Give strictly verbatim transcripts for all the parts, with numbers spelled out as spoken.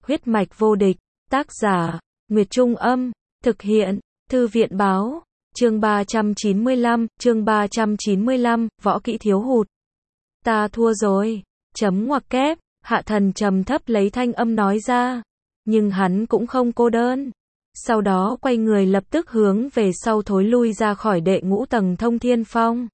Huyết mạch vô địch, tác giả, Nguyệt Trung Âm, thực hiện, Thư viện Báo, chương ba trăm chín mươi lăm, chương ba trăm chín mươi lăm, võ kỹ thiếu hụt. Ta thua rồi, chấm ngoặc kép, Hạ Thần trầm thấp lấy thanh âm nói ra, nhưng hắn cũng không cô đơn. Sau đó quay người lập tức hướng về sau thối lui ra khỏi đệ ngũ tầng Thông Thiên Phong.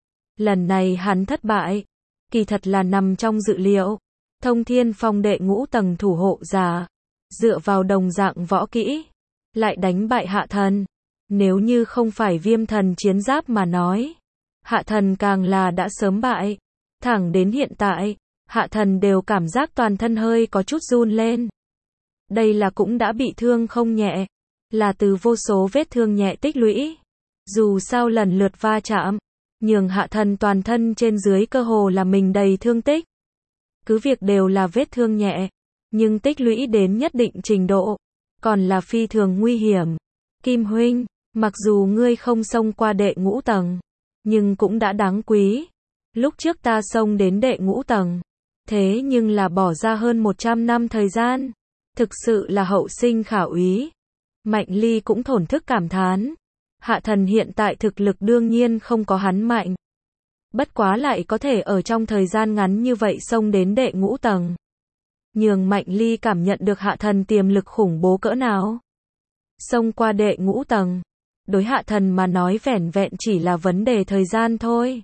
Lần này hắn thất bại, kỳ thật là nằm trong dự liệu. Thông Thiên Phong đệ ngũ tầng thủ hộ giả, dựa vào đồng dạng võ kỹ, lại đánh bại Hạ Thần. Nếu như không phải viêm thần chiến giáp mà nói, Hạ Thần càng là đã sớm bại. Thẳng đến hiện tại, Hạ Thần đều cảm giác toàn thân hơi có chút run lên. Đây là cũng đã bị thương không nhẹ, là từ vô số vết thương nhẹ tích lũy. Dù sao lần lượt va chạm, nhường Hạ Thần toàn thân trên dưới cơ hồ là mình đầy thương tích. Cứ việc đều là vết thương nhẹ, nhưng tích lũy đến nhất định trình độ, còn là phi thường nguy hiểm. Kim huynh, mặc dù ngươi không xông qua đệ ngũ tầng, nhưng cũng đã đáng quý. Lúc trước ta xông đến đệ ngũ tầng, thế nhưng là bỏ ra hơn một trăm năm thời gian, thực sự là hậu sinh khả úy. Mạnh Ly cũng thổn thức cảm thán. Hạ Thần hiện tại thực lực đương nhiên không có hắn mạnh. Bất quá lại có thể ở trong thời gian ngắn như vậy xông đến đệ ngũ tầng. Nhường Mạnh Ly cảm nhận được Hạ Thần tiềm lực khủng bố cỡ nào. Xông qua đệ ngũ tầng, đối Hạ Thần mà nói vẻn vẹn chỉ là vấn đề thời gian thôi.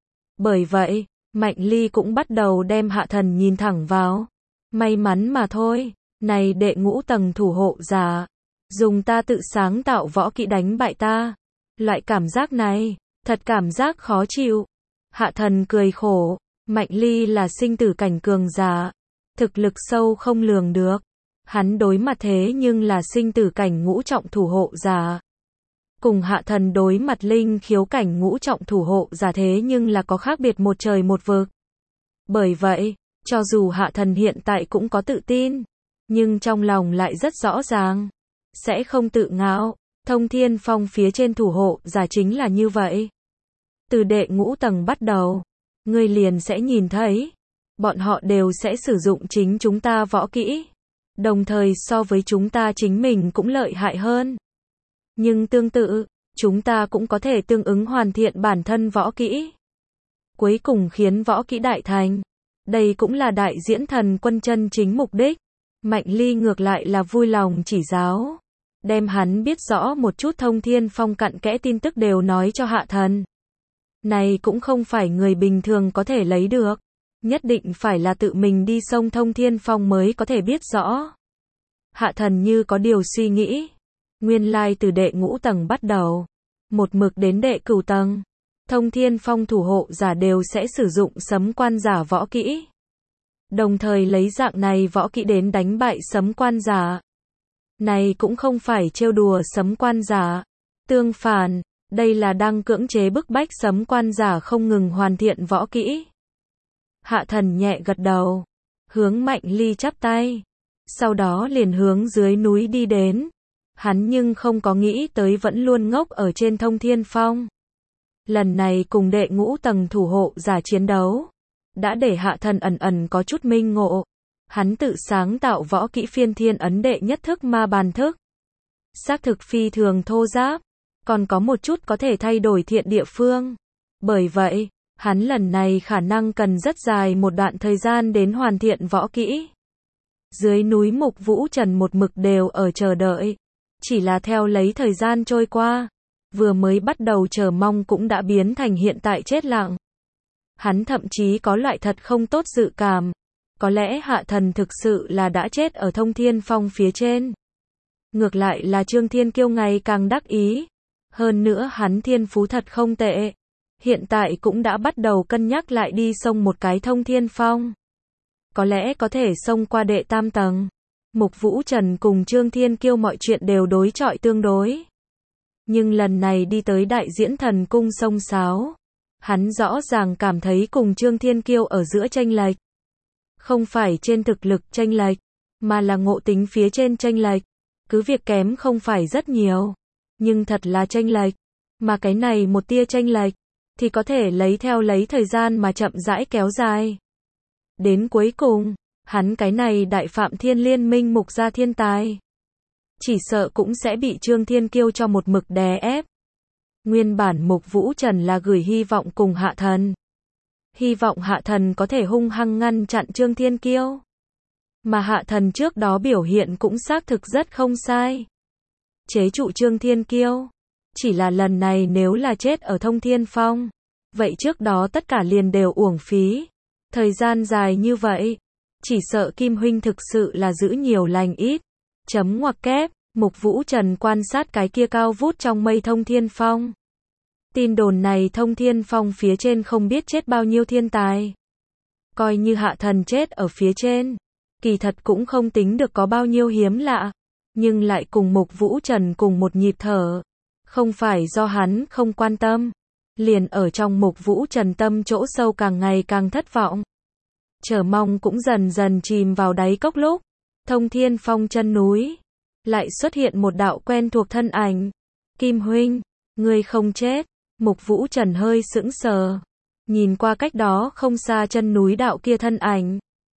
Bởi vậy, Mạnh Ly cũng bắt đầu đem Hạ Thần nhìn thẳng vào. May mắn mà thôi, này đệ ngũ tầng thủ hộ giả, dùng ta tự sáng tạo võ kỹ đánh bại ta. Loại cảm giác này, thật cảm giác khó chịu. Hạ Thần cười khổ, Mạnh Ly là sinh tử cảnh cường giả, thực lực sâu không lường được. Hắn đối mặt thế nhưng là sinh tử cảnh ngũ trọng thủ hộ giả. Cùng Hạ Thần đối mặt linh khiếu cảnh ngũ trọng thủ hộ giả thế nhưng là có khác biệt một trời một vực. Bởi vậy, cho dù Hạ Thần hiện tại cũng có tự tin, nhưng trong lòng lại rất rõ ràng, sẽ không tự ngạo. Thông Thiên Phong phía trên thủ hộ giả chính là như vậy. Từ đệ ngũ tầng bắt đầu, ngươi liền sẽ nhìn thấy, bọn họ đều sẽ sử dụng chính chúng ta võ kỹ, đồng thời so với chúng ta chính mình cũng lợi hại hơn. Nhưng tương tự, chúng ta cũng có thể tương ứng hoàn thiện bản thân võ kỹ, cuối cùng khiến võ kỹ đại thành. Đây cũng là đại diễn thần quân chân chính mục đích. Mạnh Ly ngược lại là vui lòng chỉ giáo, đem hắn biết rõ một chút Thông Thiên Phong cặn kẽ tin tức đều nói cho Hạ Thần. Này cũng không phải người bình thường có thể lấy được, nhất định phải là tự mình đi xông Thông Thiên Phong mới có thể biết rõ. Hạ Thần như có điều suy nghĩ, nguyên lai từ đệ ngũ tầng bắt đầu, một mực đến đệ cửu tầng, Thông Thiên Phong thủ hộ giả đều sẽ sử dụng sấm quan giả võ kỹ, đồng thời lấy dạng này võ kỹ đến đánh bại sấm quan giả. Này cũng không phải trêu đùa sấm quan giả, tương phản, đây là đang cưỡng chế bức bách sấm quan giả không ngừng hoàn thiện võ kỹ. Hạ Thần nhẹ gật đầu, hướng Mạnh Ly chắp tay, sau đó liền hướng dưới núi đi đến. Hắn nhưng không có nghĩ tới vẫn luôn ngốc ở trên Thông Thiên Phong. Lần này cùng đệ ngũ tầng thủ hộ giả chiến đấu, đã để Hạ Thần ẩn ẩn có chút minh ngộ. Hắn tự sáng tạo võ kỹ phiên thiên ấn đệ nhất thức ma bàn thức. Xác thực phi thường thô ráp, còn có một chút có thể thay đổi thiện địa phương. Bởi vậy, hắn lần này khả năng cần rất dài một đoạn thời gian đến hoàn thiện võ kỹ. Dưới núi Mục Vũ Trần một mực đều ở chờ đợi. Chỉ là theo lấy thời gian trôi qua, vừa mới bắt đầu chờ mong cũng đã biến thành hiện tại chết lặng. Hắn thậm chí có loại thật không tốt dự cảm. Có lẽ Hạ Thần thực sự là đã chết ở Thông Thiên Phong phía trên. Ngược lại là Trương Thiên Kiêu ngày càng đắc ý. Hơn nữa hắn thiên phú thật không tệ. Hiện tại cũng đã bắt đầu cân nhắc lại đi xông một cái Thông Thiên Phong. Có lẽ có thể xông qua đệ tam tầng. Mục Vũ Trần cùng Trương Thiên Kiêu mọi chuyện đều đối chọi tương đối. Nhưng lần này đi tới đại diễn thần cung sông sáo, hắn rõ ràng cảm thấy cùng Trương Thiên Kiêu ở giữa chênh lệch. Không phải trên thực lực chênh lệch, mà là ngộ tính phía trên chênh lệch. Cứ việc kém không phải rất nhiều, nhưng thật là chênh lệch. Mà cái này một tia chênh lệch, thì có thể lấy theo lấy thời gian mà chậm rãi kéo dài. Đến cuối cùng, hắn cái này đại phạm thiên liên minh mục gia thiên tài. Chỉ sợ cũng sẽ bị Trương Thiên Kiêu cho một mực đè ép. Nguyên bản Mục Vũ Trần là gửi hy vọng cùng Hạ Thần. Hy vọng Hạ Thần có thể hung hăng ngăn chặn Trương Thiên Kiêu. Mà Hạ Thần trước đó biểu hiện cũng xác thực rất không sai. Chế trụ Trương Thiên Kiêu. Chỉ là lần này nếu là chết ở Thông Thiên Phong, vậy trước đó tất cả liền đều uổng phí. Thời gian dài như vậy, chỉ sợ Kim huynh thực sự là giữ nhiều lành ít. Chấm ngoặc kép, Mục Vũ Trần quan sát cái kia cao vút trong mây Thông Thiên Phong. Tin đồn này Thông Thiên Phong phía trên không biết chết bao nhiêu thiên tài. Coi như Hạ Thần chết ở phía trên, kỳ thật cũng không tính được có bao nhiêu hiếm lạ. Nhưng lại cùng Mục Vũ Trần cùng một nhịp thở. Không phải do hắn không quan tâm. Liền ở trong Mục Vũ Trần tâm chỗ sâu càng ngày càng thất vọng. Chờ mong cũng dần dần chìm vào đáy cốc lúc. Thông Thiên Phong chân núi. Lại xuất hiện một đạo quen thuộc thân ảnh. Kim huynh, ngươi không chết. Mục Vũ Trần hơi sững sờ. Nhìn qua cách đó không xa chân núi đạo kia thân ảnh.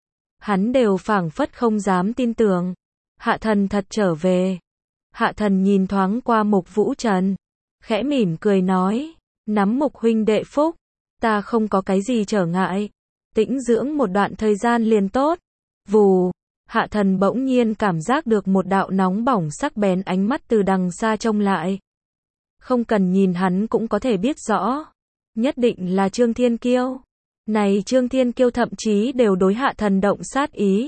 Hắn đều phảng phất không dám tin tưởng. Hạ Thần thật trở về. Hạ Thần nhìn thoáng qua Mục Vũ Trần. Khẽ mỉm cười nói. Nắm Mục huynh đệ phúc. Ta không có cái gì trở ngại. Tĩnh dưỡng một đoạn thời gian liền tốt. Vù. Hạ Thần bỗng nhiên cảm giác được một đạo nóng bỏng sắc bén ánh mắt từ đằng xa trông lại. Không cần nhìn hắn cũng có thể biết rõ. Nhất định là Trương Thiên Kiêu. Này Trương Thiên Kiêu thậm chí đều đối Hạ Thần động sát ý.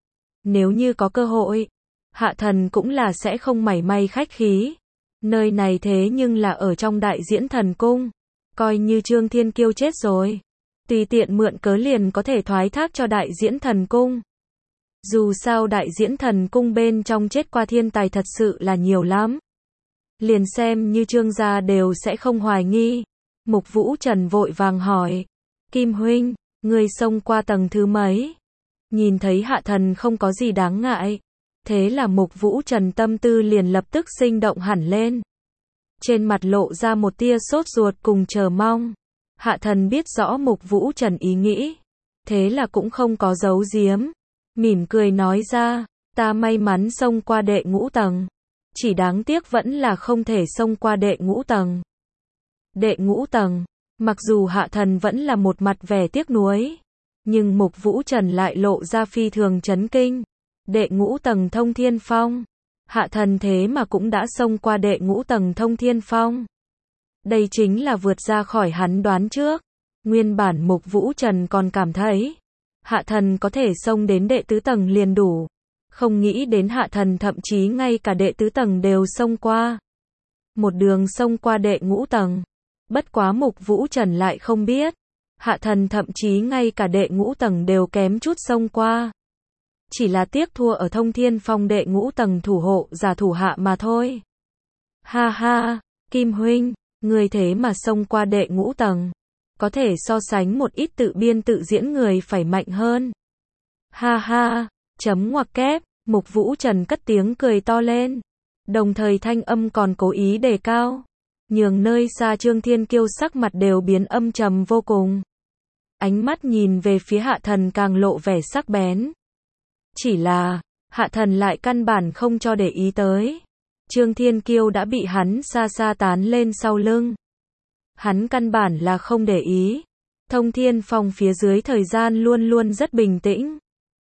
Nếu như có cơ hội, Hạ Thần cũng là sẽ không mảy may khách khí. Nơi này thế nhưng là ở trong Đại Diễn Thần Cung. Coi như Trương Thiên Kiêu chết rồi, tùy tiện mượn cớ liền có thể thoái thác cho Đại Diễn Thần Cung. Dù sao Đại Diễn Thần Cung bên trong chết qua thiên tài thật sự là nhiều lắm. Liền xem như Trương gia đều sẽ không hoài nghi. Mục Vũ Trần vội vàng hỏi. Kim huynh, ngươi xông qua tầng thứ mấy? Nhìn thấy Hạ Thần không có gì đáng ngại. Thế là Mục Vũ Trần tâm tư liền lập tức sinh động hẳn lên. Trên mặt lộ ra một tia sốt ruột cùng chờ mong. Hạ Thần biết rõ Mục Vũ Trần ý nghĩ. Thế là cũng không có giấu giếm. Mỉm cười nói ra, ta may mắn xông qua đệ ngũ tầng. Chỉ đáng tiếc vẫn là không thể xông qua đệ ngũ tầng. Đệ ngũ tầng, mặc dù Hạ Thần vẫn là một mặt vẻ tiếc nuối. Nhưng Mục Vũ Trần lại lộ ra phi thường chấn kinh. Đệ ngũ tầng Thông Thiên Phong. Hạ Thần thế mà cũng đã xông qua đệ ngũ tầng Thông Thiên Phong. Đây chính là vượt ra khỏi hắn đoán trước. Nguyên bản Mục Vũ Trần còn cảm thấy Hạ Thần có thể xông đến đệ tứ tầng liền đủ. Không nghĩ đến Hạ Thần thậm chí ngay cả đệ tứ tầng đều xông qua. Một đường xông qua đệ ngũ tầng. Bất quá Mục Vũ Trần lại không biết. Hạ Thần thậm chí ngay cả đệ ngũ tầng đều kém chút xông qua. Chỉ là tiếc thua ở Thông Thiên Phong đệ ngũ tầng thủ hộ giả thủ hạ mà thôi. Ha ha, Kim huynh, người thế mà xông qua đệ ngũ tầng. Có thể so sánh một ít tự biên tự diễn người phải mạnh hơn. Ha ha, chấm ngoặc kép, Mục Vũ Trần cất tiếng cười to lên. Đồng thời thanh âm còn cố ý đề cao. Nhường nơi xa Trương Thiên Kiêu sắc mặt đều biến âm trầm vô cùng. Ánh mắt nhìn về phía Hạ Thần càng lộ vẻ sắc bén. Chỉ là, Hạ Thần lại căn bản không cho để ý tới. Trương Thiên Kiêu đã bị hắn xa xa tán lên sau lưng. Hắn căn bản là không để ý. Thông Thiên Phong phía dưới thời gian luôn luôn rất bình tĩnh.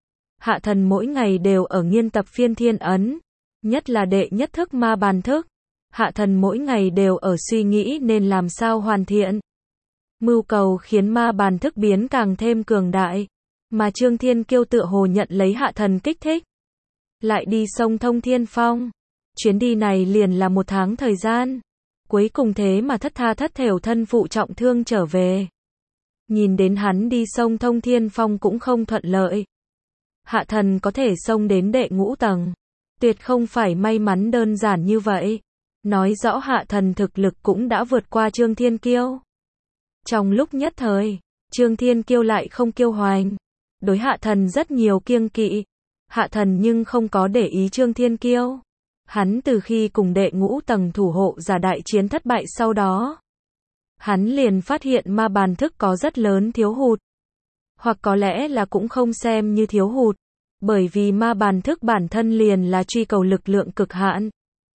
Hạ Thần mỗi ngày đều ở nghiên tập phiên thiên ấn. Nhất là đệ nhất thức ma bàn thức. Hạ Thần mỗi ngày đều ở suy nghĩ nên làm sao hoàn thiện. Mưu cầu khiến ma bàn thức biến càng thêm cường đại. Mà Trương Thiên Kiêu tựa hồ nhận lấy Hạ Thần kích thích. Lại đi sông Thông Thiên Phong. Chuyến đi này liền là một tháng thời gian. Cuối cùng thế mà thất tha thất thểu thân phụ trọng thương trở về. Nhìn đến hắn đi sông Thông Thiên Phong cũng không thuận lợi. Hạ Thần có thể xông đến đệ ngũ tầng. Tuyệt không phải may mắn đơn giản như vậy. Nói rõ Hạ Thần thực lực cũng đã vượt qua Trương Thiên Kiêu. Trong lúc nhất thời, Trương Thiên Kiêu lại không kiêu hoành. Đối Hạ Thần rất nhiều kiêng kỵ. Hạ Thần nhưng không có để ý Trương Thiên Kiêu. Hắn từ khi cùng đệ ngũ tầng thủ hộ giả đại chiến thất bại sau đó. Hắn liền phát hiện ma bàn thức có rất lớn thiếu hụt. Hoặc có lẽ là cũng không xem như thiếu hụt. Bởi vì ma bàn thức bản thân liền là truy cầu lực lượng cực hạn,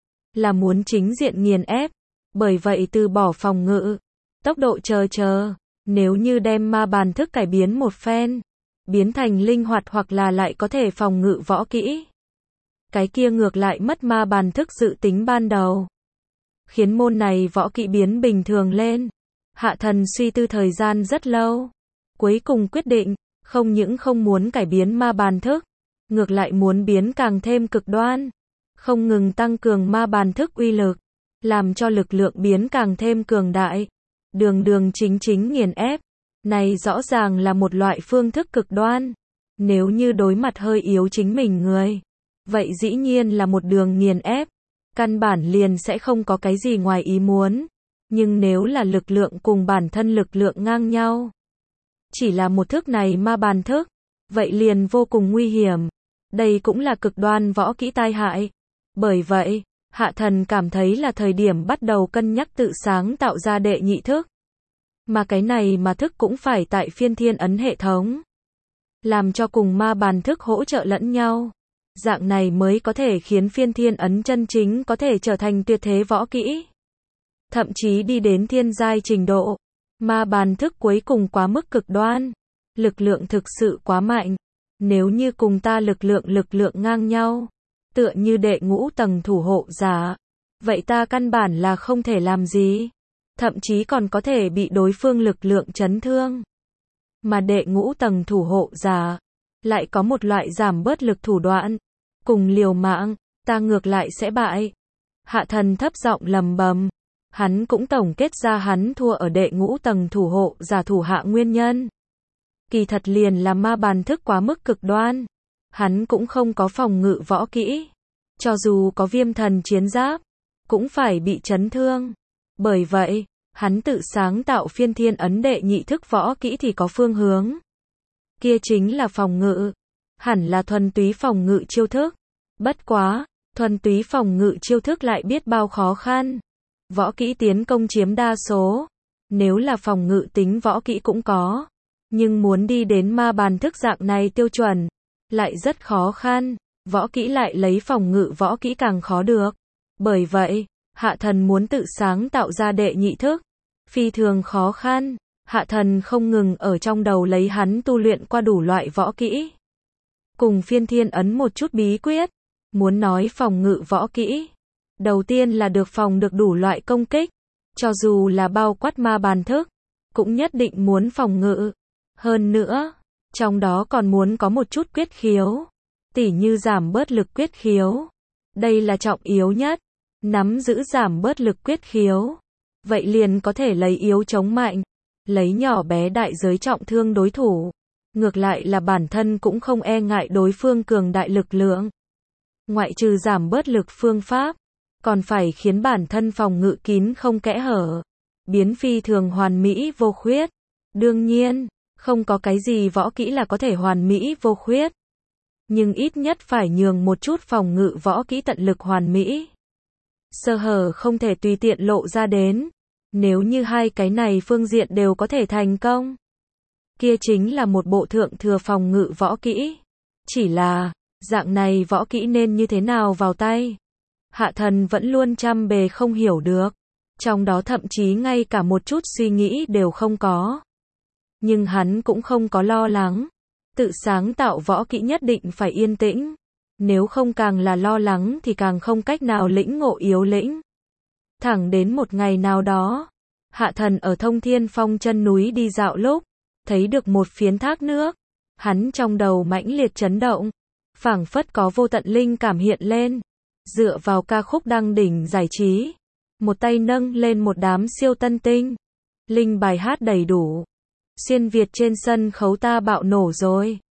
là muốn chính diện nghiền ép, bởi vậy từ bỏ phòng ngự, tốc độ chờ chờ, nếu như đem ma bàn thức cải biến một phen, biến thành linh hoạt hoặc là lại có thể phòng ngự võ kỹ, cái kia ngược lại mất ma bàn thức dự tính ban đầu, khiến môn này võ kỹ biến bình thường lên. Hạ thần suy tư thời gian rất lâu, cuối cùng quyết định, không những không muốn cải biến ma bàn thức, ngược lại muốn biến càng thêm cực đoan, không ngừng tăng cường ma bàn thức uy lực, làm cho lực lượng biến càng thêm cường đại, đường đường chính chính nghiền ép. Này rõ ràng là một loại phương thức cực đoan. Nếu như đối mặt hơi yếu chính mình người, vậy dĩ nhiên là một đường nghiền ép, căn bản liền sẽ không có cái gì ngoài ý muốn. Nhưng nếu là lực lượng cùng bản thân lực lượng ngang nhau, chỉ là một thức này ma bàn thức, vậy liền vô cùng nguy hiểm. Đây cũng là cực đoan võ kỹ tai hại. Bởi vậy, Hạ thần cảm thấy là thời điểm bắt đầu cân nhắc tự sáng tạo ra đệ nhị thức. Mà cái này mà thức cũng phải tại phiên thiên ấn hệ thống, làm cho cùng ma bàn thức hỗ trợ lẫn nhau. Dạng này mới có thể khiến phiên thiên ấn chân chính có thể trở thành tuyệt thế võ kỹ. Thậm chí đi đến thiên giai trình độ. Ma bàn thức cuối cùng quá mức cực đoan. Lực lượng thực sự quá mạnh. Nếu như cùng ta lực lượng lực lượng ngang nhau, tựa như đệ ngũ tầng thủ hộ giả, vậy ta căn bản là không thể làm gì. Thậm chí còn có thể bị đối phương lực lượng chấn thương. Mà đệ ngũ tầng thủ hộ giả, lại có một loại giảm bớt lực thủ đoạn. Cùng liều mạng, ta ngược lại sẽ bại. Hạ thần thấp giọng lầm bầm. Hắn cũng tổng kết ra hắn thua ở đệ ngũ tầng thủ hộ giả thủ hạ nguyên nhân. Kỳ thật liền là ma bàn thức quá mức cực đoan. Hắn cũng không có phòng ngự võ kỹ. Cho dù có viêm thần chiến giáp, cũng phải bị chấn thương. Bởi vậy, hắn tự sáng tạo phiên thiên ấn đệ nhị thức võ kỹ thì có phương hướng. Kia chính là phòng ngự. Hẳn là thuần túy phòng ngự chiêu thức. Bất quá, thuần túy phòng ngự chiêu thức lại biết bao khó khăn. Võ kỹ tiến công chiếm đa số. Nếu là phòng ngự tính võ kỹ cũng có. Nhưng muốn đi đến ma bàn thức dạng này tiêu chuẩn, lại rất khó khăn. Võ kỹ lại lấy phòng ngự võ kỹ càng khó được. Bởi vậy, Hạ thần muốn tự sáng tạo ra đệ nhị thức. Phi thường khó khăn. Hạ thần không ngừng ở trong đầu lấy hắn tu luyện qua đủ loại võ kỹ. Cùng phiên thiên ấn một chút bí quyết. Muốn nói phòng ngự võ kỹ. Đầu tiên là được phòng được đủ loại công kích. Cho dù là bao quát ma bàn thức, cũng nhất định muốn phòng ngự. Hơn nữa, trong đó còn muốn có một chút quyết khiếu. Tỉ như giảm bớt lực quyết khiếu. Đây là trọng yếu nhất. Nắm giữ giảm bớt lực quyết khiếu. Vậy liền có thể lấy yếu chống mạnh. Lấy nhỏ bé đại giới trọng thương đối thủ. Ngược lại là bản thân cũng không e ngại đối phương cường đại lực lượng. Ngoại trừ giảm bớt lực phương pháp, còn phải khiến bản thân phòng ngự kín không kẽ hở. Biến phi thường hoàn mỹ vô khuyết. Đương nhiên, không có cái gì võ kỹ là có thể hoàn mỹ vô khuyết. Nhưng ít nhất phải nhường một chút phòng ngự võ kỹ tận lực hoàn mỹ. Sơ hở không thể tùy tiện lộ ra đến. Nếu như hai cái này phương diện đều có thể thành công, kia chính là một bộ thượng thừa phòng ngự võ kỹ. Chỉ là, dạng này võ kỹ nên như thế nào vào tay? Hạ thần vẫn luôn trăm bề không hiểu được. Trong đó thậm chí ngay cả một chút suy nghĩ đều không có. Nhưng hắn cũng không có lo lắng. Tự sáng tạo võ kỹ nhất định phải yên tĩnh. Nếu không càng là lo lắng thì càng không cách nào lĩnh ngộ yếu lĩnh. Thẳng đến một ngày nào đó, Hạ thần ở Thông Thiên Phong chân núi đi dạo lúc, thấy được một phiến thác nước. Hắn trong đầu mãnh liệt chấn động, phảng phất có vô tận linh cảm hiện lên. Dựa vào ca khúc đăng đỉnh giải trí, một tay nâng lên một đám siêu tân tinh. Linh bài hát đầy đủ. Xuyên Việt trên sân khấu ta bạo nổ rồi.